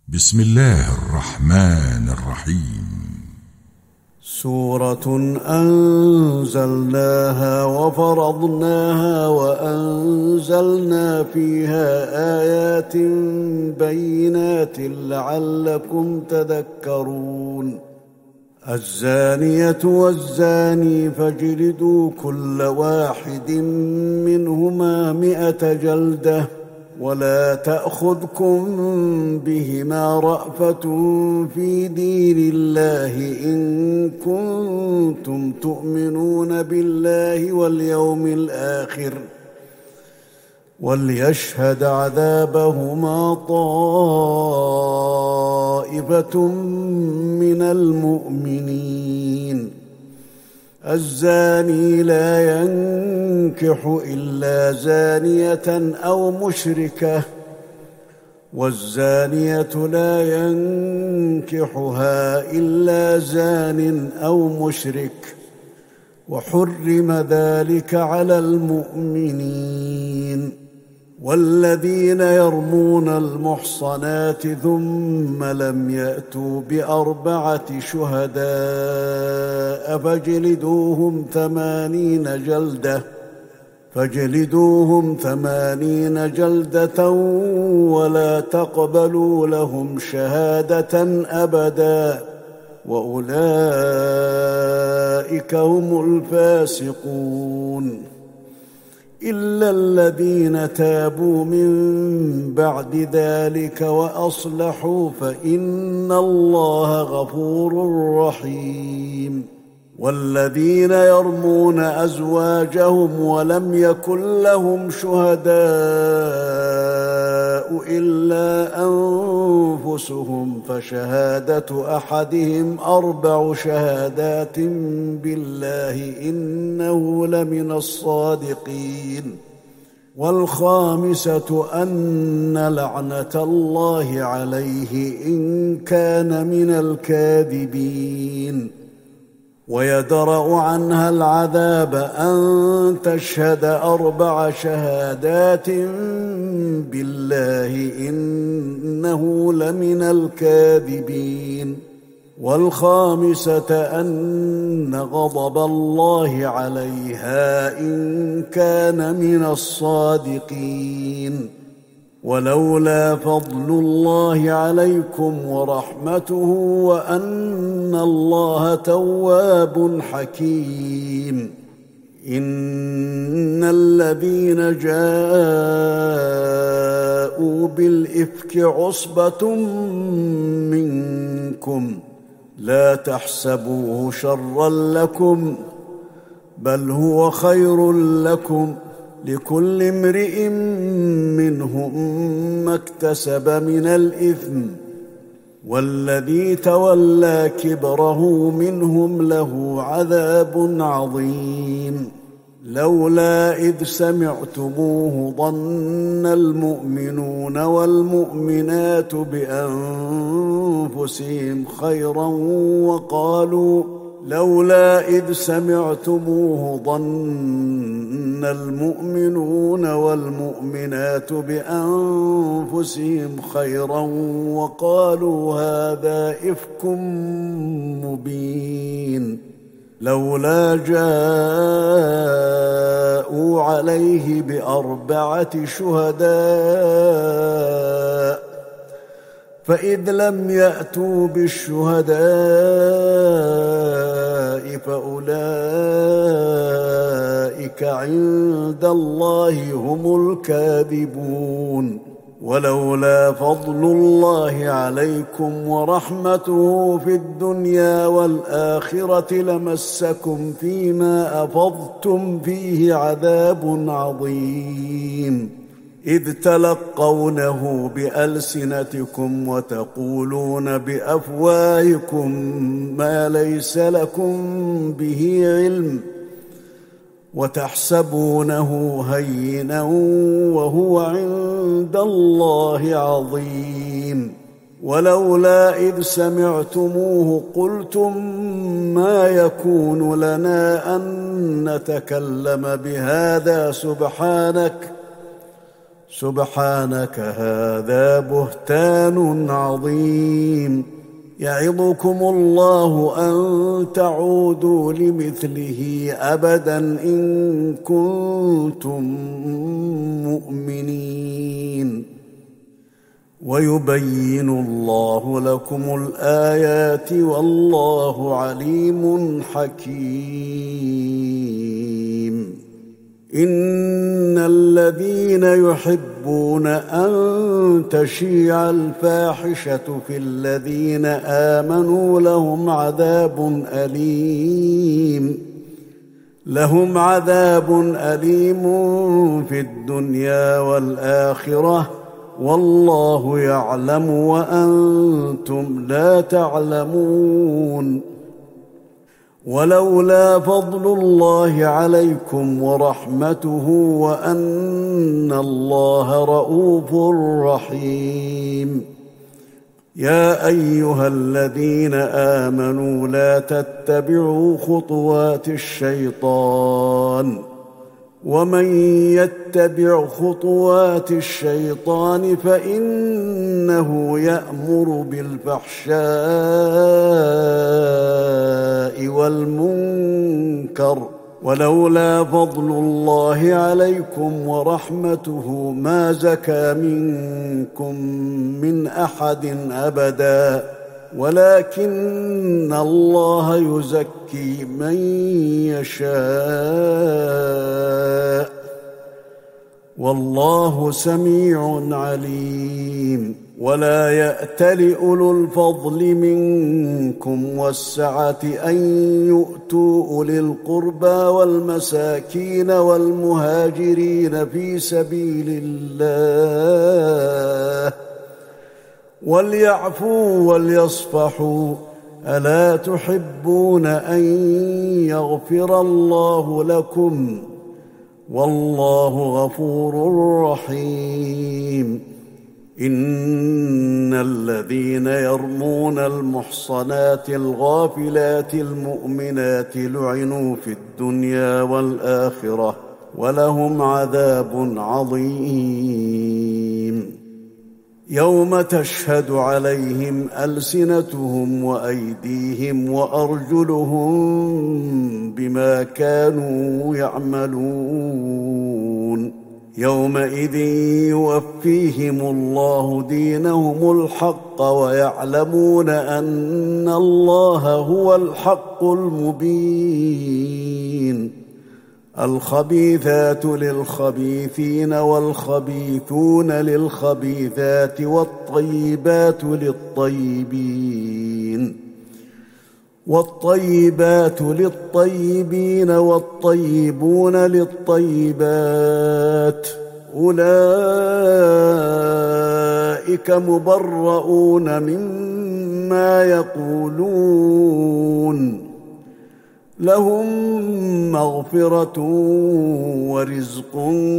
بسم الله الرحمن الرحيم. سورة أنزلناها وفرضناها وأنزلنا فيها آيات بينات لعلكم تذكرون. الزانية والزاني فاجلدوا كل واحد منهما 100 جلدة ولا تأخذكم بهما رأفة في دين الله إن كنتم تؤمنون بالله واليوم الآخر وليشهد عذابهما طائفة من المؤمنين. الزاني لا ينكح إلا زانية أو مشركة والزانية لا ينكحها إلا زان أو مشرك وحرم ذلك على المؤمنين. والذين يرمون المحصنات ثم لم يأتوا ب4 شهداء فاجلدوهم 80 جلدة ولا تقبلوا لهم شهادة أبدا وأولئك هم الفاسقون. إلا الذين تابوا من بعد ذلك وأصلحوا فإن الله غفور رحيم. والذين يرمون أزواجهم ولم يكن لهم شهداء إلا أنفسهم فشهادة أحدهم 4 شهادات بالله إنه لمن الصادقين. والخامسة أن لعنة الله عليه إن كان من الكاذبين. ويدرأ عنها العذاب أن تشهد 4 شهادات بالله إنه لمن الكاذبين. والخامسة أن غضب الله عليها إن كان من الصادقين. ولولا فضل الله عليكم ورحمته وأن الله تواب حكيم. إن الذين جاءوا بالإفك عصبة منكم لا تحسبوه شرا لكم بل هو خير لكم لكل امرئ منهم ما اكتسب من الإثم والذي تولى كبره منهم له عذاب عظيم. لولا إذ سمعتموه ظن المؤمنون والمؤمنات بأنفسهم خيرا وقالوا هذا إفك مبين. لولا جاءوا عليه ب4 شهداء فإذ لم يأتوا بالشهداء فأولئك عند الله هم الكاذبون. ولولا فضل الله عليكم ورحمته في الدنيا والآخرة لمسكم فيما أفضتم فيه عذاب عظيم. إذ تلقونه بألسنتكم وتقولون بأفواهكم ما ليس لكم به علم وتحسبونه هينا وهو عند الله عظيم. ولولا إذ سمعتموه قلتم ما يكون لنا أن نتكلم بهذا سبحانك هذا بهتان عظيم. يعظكم الله أن تعودوا لمثله أبدا إن كنتم مؤمنين. ويبين الله لكم الآيات والله عليم حكيم. إن الذين يحبون أن تشيع الفاحشة في الذين آمنوا لهم عذاب أليم في الدنيا والآخرة والله يعلم وأنتم لا تعلمون. ولولا فضل الله عليكم ورحمته وأن الله رءوف رحيم. يا أيها الذين آمنوا لا تتبعوا خطوات الشيطان ومن يتبع خطوات الشيطان فإنه يأمر بالفحشاء والمنكر. ولولا فضل الله عليكم ورحمته ما زكى منكم من أحد أبدا ولكن الله يزكي من يشاء والله سميع عليم. ولا يأتل أولو الفضل منكم والسعة أن يؤتوا أولي القربى والمساكين والمهاجرين في سبيل الله وليعفوا وليصفحوا ألا تحبون أن يغفر الله لكم والله غفور رحيم. إن الذين يرمون المحصنات الغافلات المؤمنات لعنوا في الدنيا والآخرة ولهم عذاب عظيم. يوم تشهد عليهم ألسنتهم وأيديهم وأرجلهم بما كانوا يعملون. يومئذ يوفيهم الله دينهم الحق ويعلمون أن الله هو الحق المبين. الخبيثات للخبيثين والخبيثون للخبيثات والطيبات للطيبين والطيبون للطيبات أولئك مبرؤون مما يقولون لهم مغفرة ورزق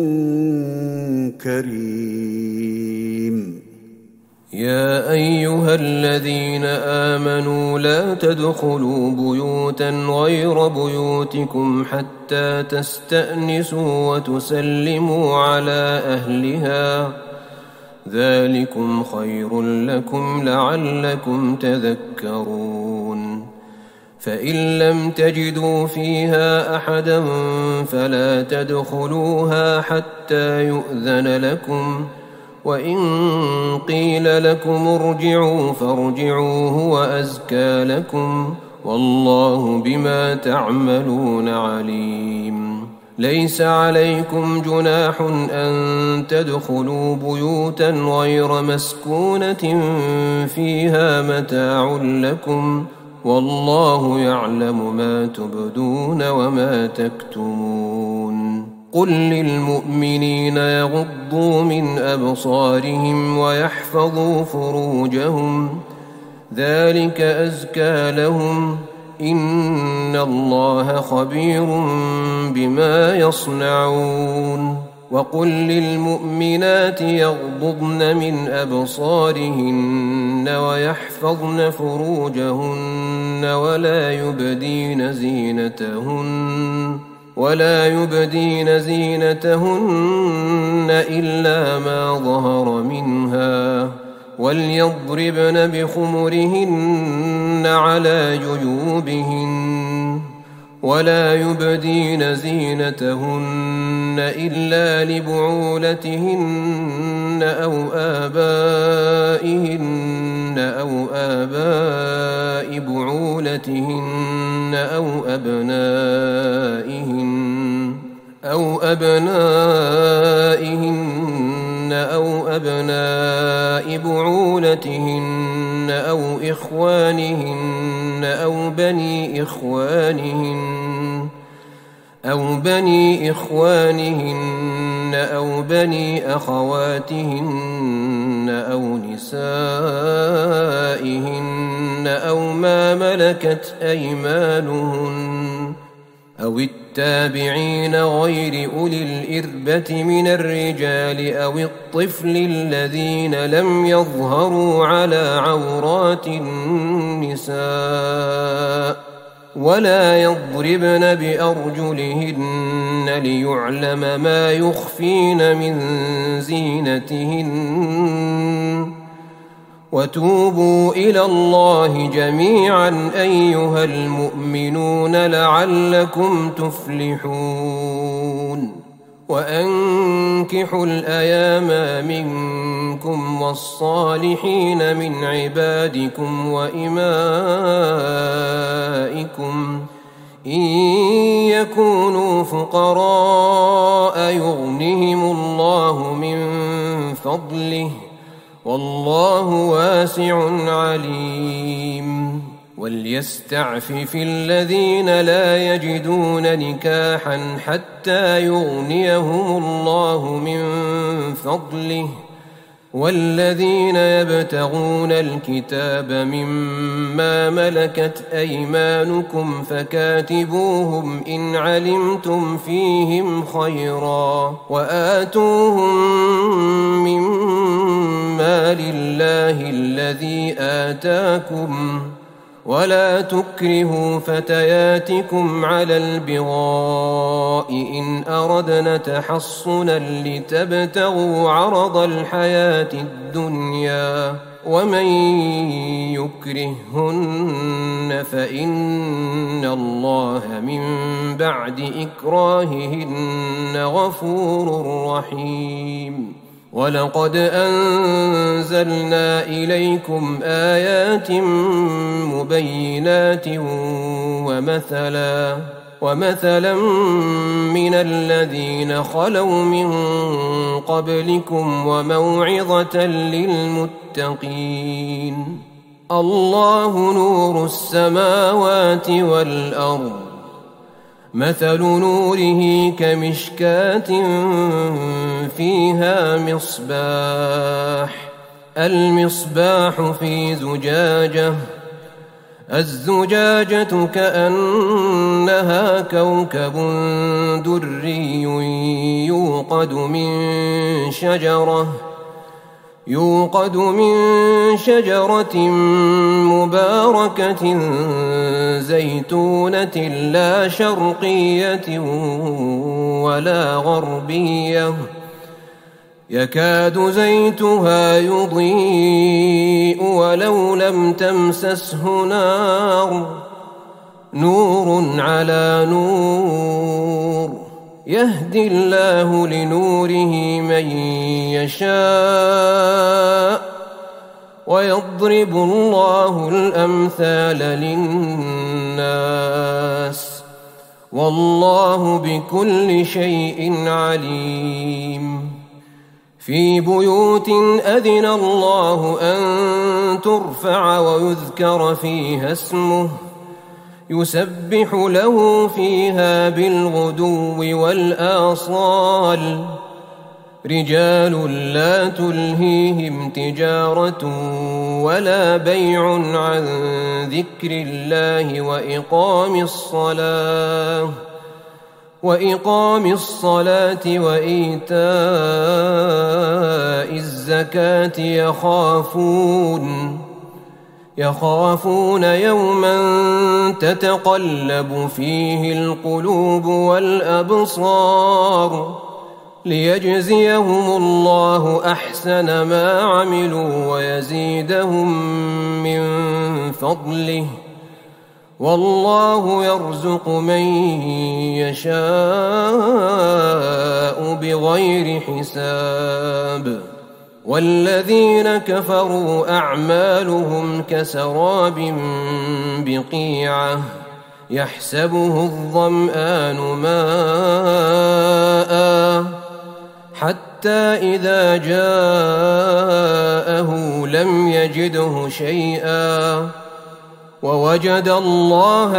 كريم. يا أيها الذين آمنوا لا تدخلوا بيوتا غير بيوتكم حتى تستأنسوا وتسلموا على أهلها ذلكم خير لكم لعلكم تذكرون. فإن لم تجدوا فيها أحدا فلا تدخلوها حتى يؤذن لكم وإن قيل لكم ارجعوا فارجعوا هو أزكى لكم والله بما تعملون عليم. ليس عليكم جناح أن تدخلوا بيوتا غير مسكونة فيها متاع لكم والله يعلم ما تبدون وما تكتمون. قل للمؤمنين يغضوا من أبصارهم ويحفظوا فروجهم ذلك أزكى لهم إن الله خبير بما يصنعون. وقل للمؤمنات يغضضن من أبصارهن ويحفظن فروجهن ولا يبدين زينتهن ولا يبدين زينتهن إلا ما ظهر منها وليضربن بخمرهن على جيوبهن ولا يبدين زينتهن إلا لبعولتهن أو آباء بعولتهن أو أبنائهن أو أبناء بعولتهن أو إخوانهن أو بني إخوانهن أو بني أخواتهن أو نسائهن أو ما ملكت أيمانهن أو التابعين غير أولي الإربة من الرجال أو الطفل الذين لم يظهروا على عورات النساء ولا يضربن بأرجلهن ليعلم ما يخفين من زينتهن وتوبوا إلى الله جميعا أيها المؤمنون لعلكم تفلحون وأنكحوا الأيام منكم والصالحين من عبادكم وإمائكم إن يكونوا فقراء يغنهم الله من فضله والله واسع عليم وليستعفف الذين لا يجدون نكاحا حتى يغنيهم الله من فضله والذين يبتغون الكتاب مما ملكت أيمانكم فكاتبوهم إن علمتم فيهم خيرا وآتوهم مما لله الذي آتاكم ولا تكرهوا فتياتكم على البغاء إن أردنا تحصنا لتبتغوا عرض الحياة الدنيا ومن يكرههن فإن الله من بعد إكراههن غفور رحيم ولقد أنزلنا إليكم آيات مبينات ومثلا من الذين خلوا من قبلكم وموعظة للمتقين الله نور السماوات والأرض مثل نوره كمشكاة فيها المصباح في زجاجة الزجاجة كأنها كوكب دري يوقد من شجرة مباركة زيتونة لا شرقية ولا غربية يكاد زيتها يضيء ولو لم تمسسه نور على نور يهدي الله لنوره من يشاء ويضرب الله الأمثال للناس والله بكل شيء عليم في بيوت أذن الله أن ترفع ويذكر فيها اسمه يسبح له فيها بالغدو والآصال رجال لا تلهيهم تجارة ولا بيع عن ذكر الله وإقام الصلاة وإيتاء يخافون يوما تتقلب فيه القلوب والأبصار ليجزيهم الله أحسن ما عملوا ويزيدهم من فضله والله يرزق من يشاء بغير حساب. والذين كفروا أعمالهم كسراب بقيعة يحسبه الظمآن ماء حتى إذا جاءه لم يجده شيئا ووجد الله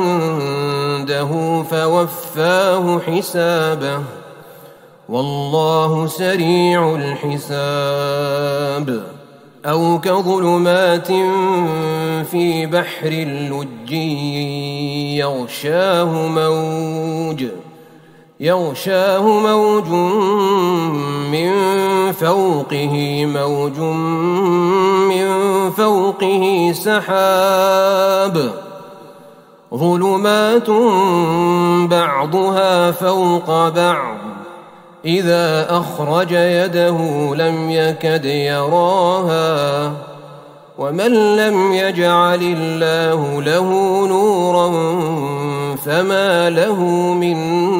عنده فوفاه حسابه والله سريع الحساب. أو كظلمات في بحر لجي يغشاه موج من فوقه سحاب ظلمات بعضها فوق بعض إذا أخرج يده لم يكد يراها ومن لم يجعل الله له نورا فما له من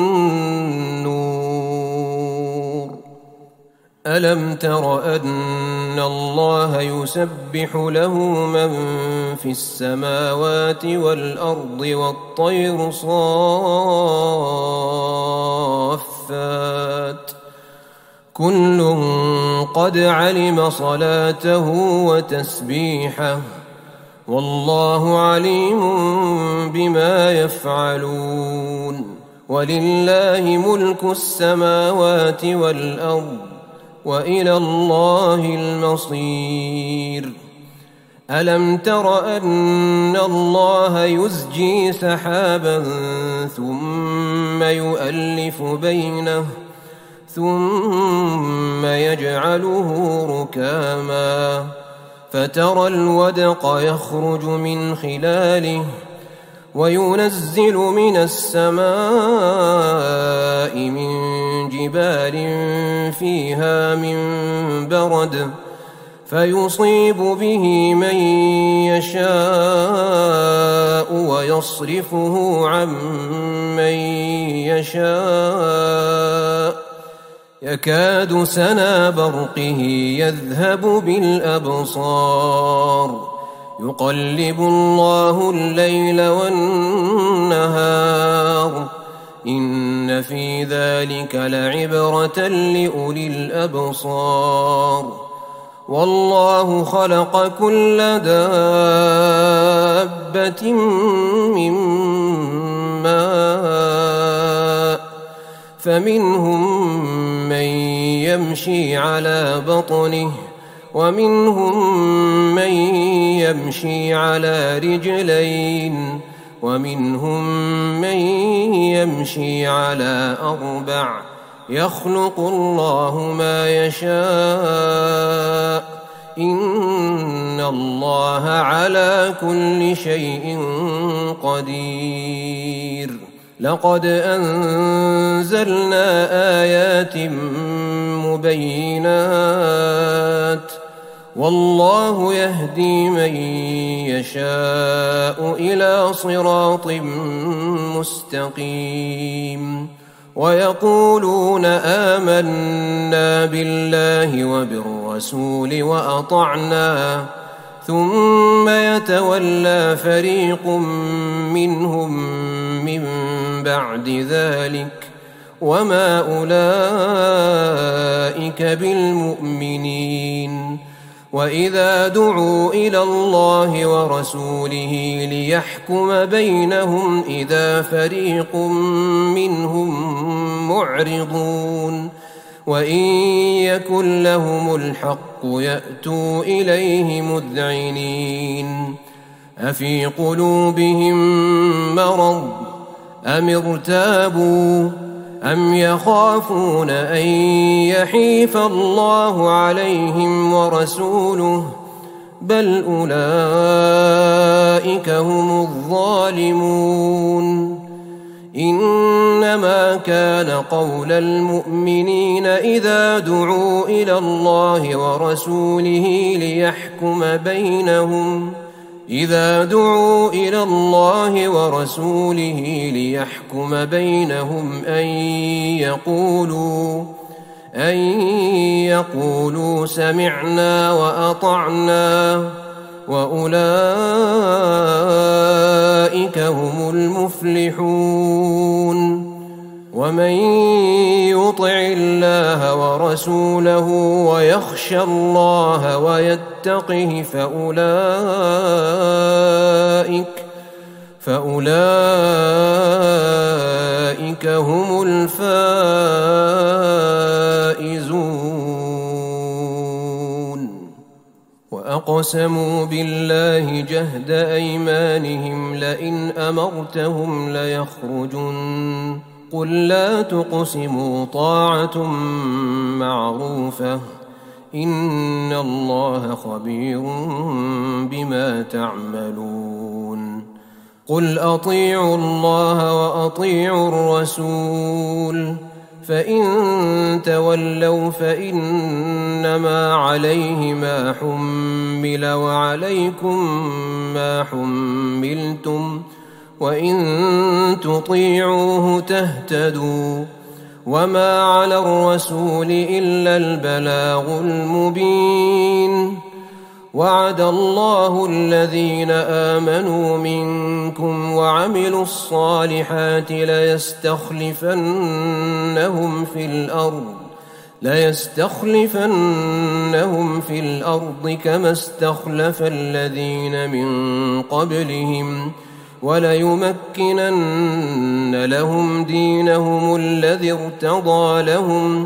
نور. ألم تر أن الله يسبح له من في السماوات والأرض والطير صافات كل قد علم صلاته وتسبيحه والله عليم بما يفعلون. ولله ملك السماوات والأرض وإلى الله المصير. ألم تر أن الله يزجي سحابا ثم يؤلف بينه ثم يجعله ركاما فترى الودق يخرج من خلاله وينزل من السماء من جبال فيها من برد فيصيب به من يشاء ويصرفه عن من يشاء يكاد سنا برقه يذهب بالأبصار يقلب الله الليل والنهار إن في ذلك لعبرة لأولي الأبصار. والله خلق كل دابة من ماء فمنهم من يمشي على بطنه ومنهم من يمشي على رجلين ومنهم من يمشي على أربع يخلق الله ما يشاء إن الله على كل شيء قدير. لقد أنزلنا آيات مبينات والله يهدي من يشاء إلى صراط مستقيم. ويقولون آمنا بالله وبالرسول وأطعنا ثم يتولى فريق منهم من بعد ذلك وما أولئك بالمؤمنين. وإذا دعوا إلى الله ورسوله ليحكم بينهم إذا فريق منهم معرضون وإن يكن لهم الحق يأتوا إليه مذعنين. أفي قلوبهم مرض أم ارتابوا أم يخافون أن يحيف الله عليهم ورسوله بل أولئك هم الظالمون. إنما كان قول المؤمنين إذا دعوا إلى الله ورسوله ليحكم بينهم أن يقولوا سمعنا وأطعنا وأولئك هم المفلحون. ومن يطع الله ورسوله ويخشى الله ويتقه فأولئك هم الفائزون. وأقسموا بالله جهد أيمانهم لئن أمرتهم ليخرجن قل لا تقسموا طاعة معروفة إن الله خبير بما تعملون. قل أطيعوا الله وأطيعوا الرسول فإن تولوا فإنما عليه ما حمل وعليكم ما حملتم وإن تطيعوه تهتدوا وما على الرسول إلا البلاغ المبين. وعد الله الذين آمنوا منكم وعملوا الصالحات ليستخلفنهم في الأرض كما استخلف الذين من قبلهم وليمكنن لهم دينهم الذي ارتضى لهم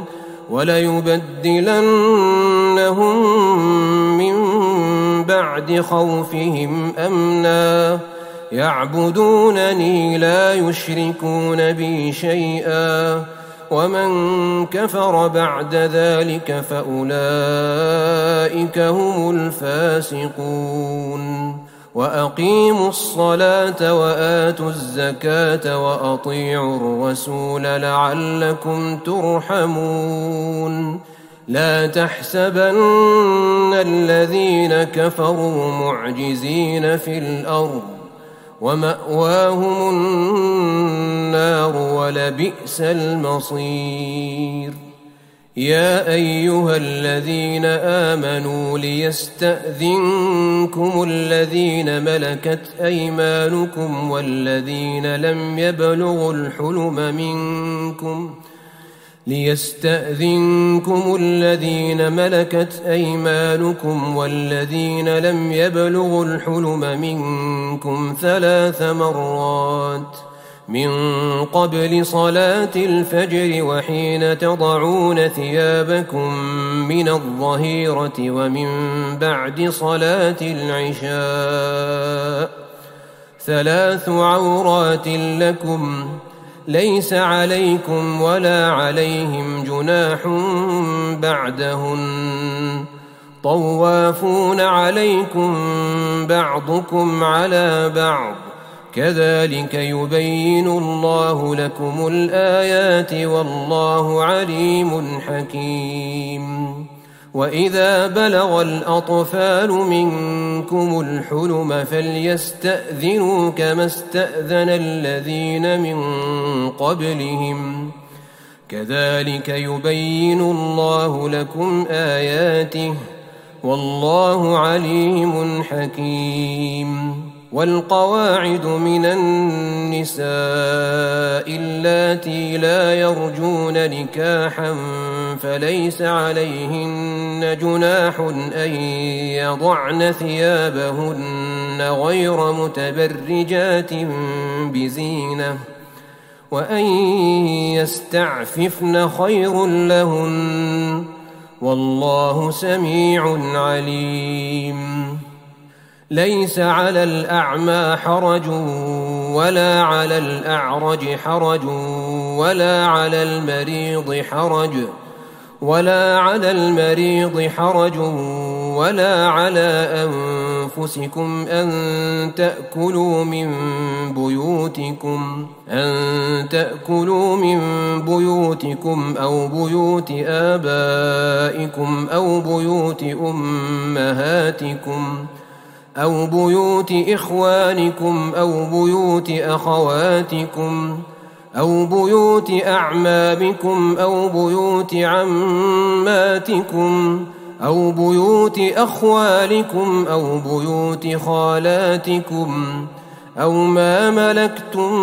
وليبدلنهم من بعد خوفهم أمنا يعبدونني لا يشركون بي شيئا ومن كفر بعد ذلك فأولئك هم الفاسقون. وأقيموا الصلاة وآتوا الزكاة وأطيعوا الرسول لعلكم ترحمون. لا تحسبن الذين كفروا معجزين في الأرض ومأواهم النار ولبئس المصير. يا أيها الذين آمنوا ليستأذنكم الذين ملكت أيمانكم والذين لم يبلغوا الحلم منكم 3 مرات من قبل صلاة الفجر وحين تضعون ثيابكم من الظهيرة ومن بعد صلاة العشاء 3 عورات لكم ليس عليكم ولا عليهم جناح بعدهن طوافون عليكم بعضكم على بعض كذلك يبين الله لكم الآيات والله عليم حكيم. وإذا بلغ الأطفال منكم الحلم فليستأذنوا كما استأذن الذين من قبلهم كذلك يبين الله لكم آياته والله عليم حكيم. والقواعد من النساء اللاتي لا يرجون نكاحا فليس عليهن جناح أن يضعن ثيابهن غير متبرجات بزينة وأن يستعففن خير لهن والله سميع عليم. ليس على الأعمى حرج ولا على الأعرج حرج ولا على المريض حرج ولا على أنفسكم أن تأكلوا من بيوتكم أو بيوت آبائكم أو بيوت أمهاتكم أو بيوت إخوانكم أو بيوت أخواتكم أو بيوت أعمامكم أو بيوت عماتكم أو بيوت أخوالكم أو بيوت خالاتكم أو ما ملكتم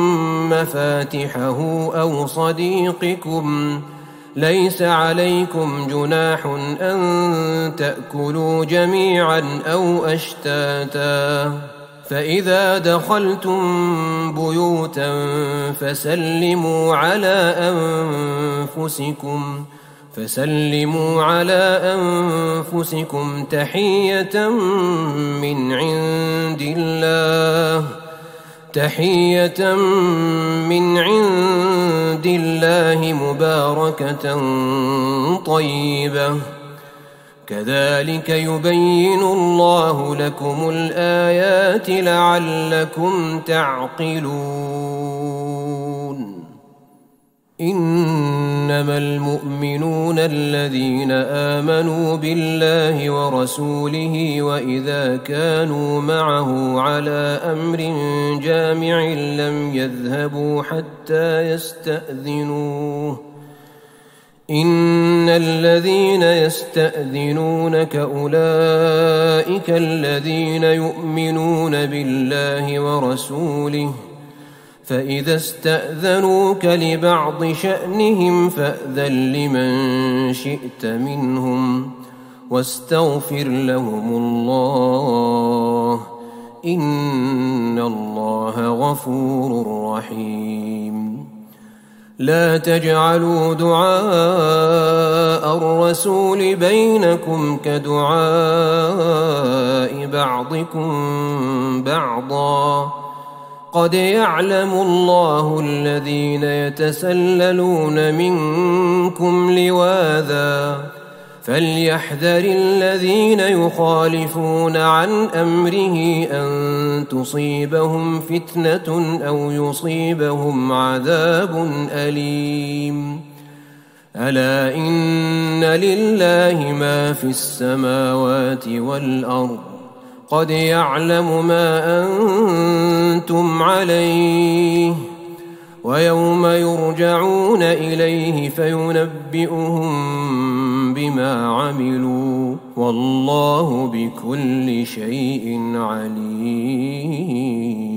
مفاتحه أو صديقكم. ليس عليكم جناح أن تأكلوا جميعا أو أشتاتا. فإذا دخلتم بيوتا فسلموا على أنفسكم تحية من عند الله مباركة طيبة. كذلك يبين الله لكم الآيات لعلكم تعقلون. إنما المؤمنون الذين آمنوا بالله ورسوله وإذا كانوا معه على أمر جامع لم يذهبوا حتى يستأذنوه. إن الذين يستأذنونك أولئك الذين يؤمنون بالله ورسوله، فإذا استأذنوك لبعض شأنهم فأذن لمن شئت منهم واستغفر لهم الله، إن الله غفور رحيم. لا تجعلوا دعاء الرسول بينكم كدعاء بعضكم بعضا، قد يعلم الله الذين يتسللون منكم لواذا، فليحذر الذين يخالفون عن أمره أن تصيبهم فتنة أو يصيبهم عذاب أليم. ألا إن لله ما في السماوات والأرض، قد يعلم ما أنتم عليه، ويوم يرجعون إليه فينبئهم بما عملوا، والله بكل شيء عليم.